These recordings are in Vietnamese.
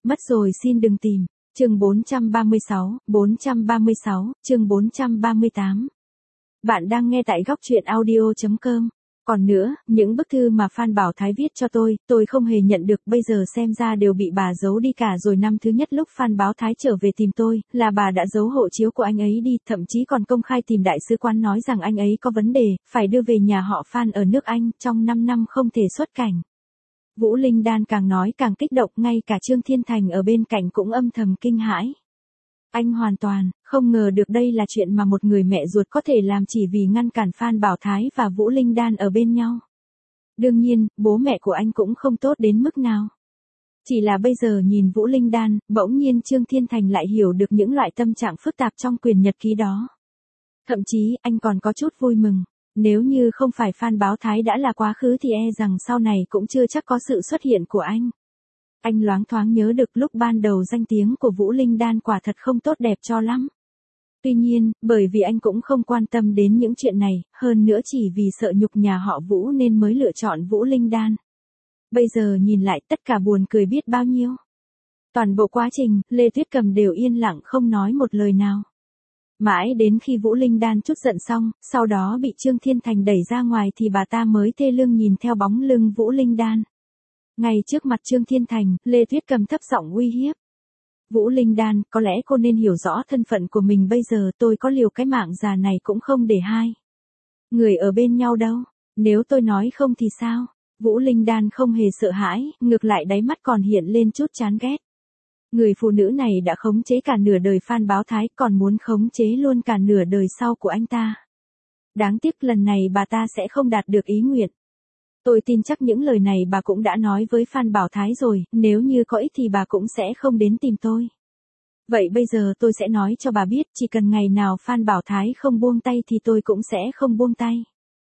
Mất rồi xin đừng tìm. Chương 436, chương 438. Bạn đang nghe tại góc truyện audio.com. Còn nữa, những bức thư mà Phan Bảo Thái viết cho tôi không hề nhận được, bây giờ xem ra đều bị bà giấu đi cả rồi. Năm thứ nhất lúc Phan Bảo Thái trở về tìm tôi, là bà đã giấu hộ chiếu của anh ấy đi, thậm chí còn công khai tìm đại sứ quán nói rằng anh ấy có vấn đề, phải đưa về nhà họ Phan ở nước Anh, trong 5 năm không thể xuất cảnh. Vũ Linh Đan càng nói càng kích động, ngay cả Trương Thiên Thành ở bên cạnh cũng âm thầm kinh hãi. Anh hoàn toàn không ngờ được đây là chuyện mà một người mẹ ruột có thể làm chỉ vì ngăn cản Phan Bảo Thái và Vũ Linh Đan ở bên nhau. Đương nhiên, bố mẹ của anh cũng không tốt đến mức nào. Chỉ là bây giờ nhìn Vũ Linh Đan, bỗng nhiên Trương Thiên Thành lại hiểu được những loại tâm trạng phức tạp trong quyển nhật ký đó. Thậm chí, anh còn có chút vui mừng. Nếu như không phải Phan Bảo Thái đã là quá khứ thì e rằng sau này cũng chưa chắc có sự xuất hiện của anh. Anh loáng thoáng nhớ được lúc ban đầu danh tiếng của Vũ Linh Đan quả thật không tốt đẹp cho lắm. Tuy nhiên, bởi vì anh cũng không quan tâm đến những chuyện này, hơn nữa chỉ vì sợ nhục nhà họ Vũ nên mới lựa chọn Vũ Linh Đan. Bây giờ nhìn lại tất cả buồn cười biết bao nhiêu. Toàn bộ quá trình, Lê Tuyết Cầm đều yên lặng không nói một lời nào. Mãi đến khi Vũ Linh Đan trút giận xong, sau đó bị Trương Thiên Thành đẩy ra ngoài thì bà ta mới thê lương nhìn theo bóng lưng Vũ Linh Đan. Ngay trước mặt Trương Thiên Thành, Lê Tuyết Cầm thấp giọng uy hiếp. Vũ Linh Đan, có lẽ cô nên hiểu rõ thân phận của mình bây giờ, tôi có liều cái mạng già này cũng không để hai người ở bên nhau đâu. Nếu tôi nói không thì sao? Vũ Linh Đan không hề sợ hãi, ngược lại đáy mắt còn hiện lên chút chán ghét. Người phụ nữ này đã khống chế cả nửa đời Phan Bảo Thái, còn muốn khống chế luôn cả nửa đời sau của anh ta. Đáng tiếc lần này bà ta sẽ không đạt được ý nguyện. Tôi tin chắc những lời này bà cũng đã nói với Phan Bảo Thái rồi, nếu như có ích thì bà cũng sẽ không đến tìm tôi. Vậy bây giờ tôi sẽ nói cho bà biết, chỉ cần ngày nào Phan Bảo Thái không buông tay thì tôi cũng sẽ không buông tay.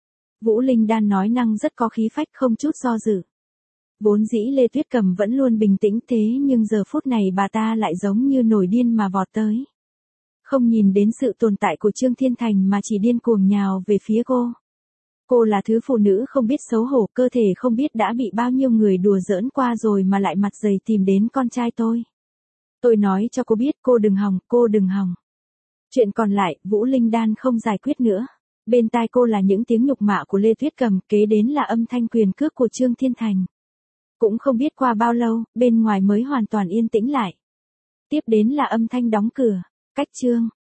Vũ Linh Đan nói năng rất có khí phách, không chút do dự. Vốn dĩ Lê Tuyết Cầm vẫn luôn bình tĩnh thế nhưng giờ phút này bà ta lại giống như nổi điên mà vọt tới. Không nhìn đến sự tồn tại của Trương Thiên Thành mà chỉ điên cuồng nhào về phía cô. Cô là thứ phụ nữ không biết xấu hổ, cơ thể không biết đã bị bao nhiêu người đùa giỡn qua rồi mà lại mặt dày tìm đến con trai tôi. Tôi nói cho cô biết, cô đừng hòng. Chuyện còn lại, Vũ Linh Đan không giải quyết nữa. Bên tai cô là những tiếng nhục mạ của Lê Tuyết Cầm, kế đến là âm thanh quyền cước của Trương Thiên Thành. Cũng không biết qua bao lâu, bên ngoài mới hoàn toàn yên tĩnh lại. Tiếp đến là âm thanh đóng cửa. Cách Trương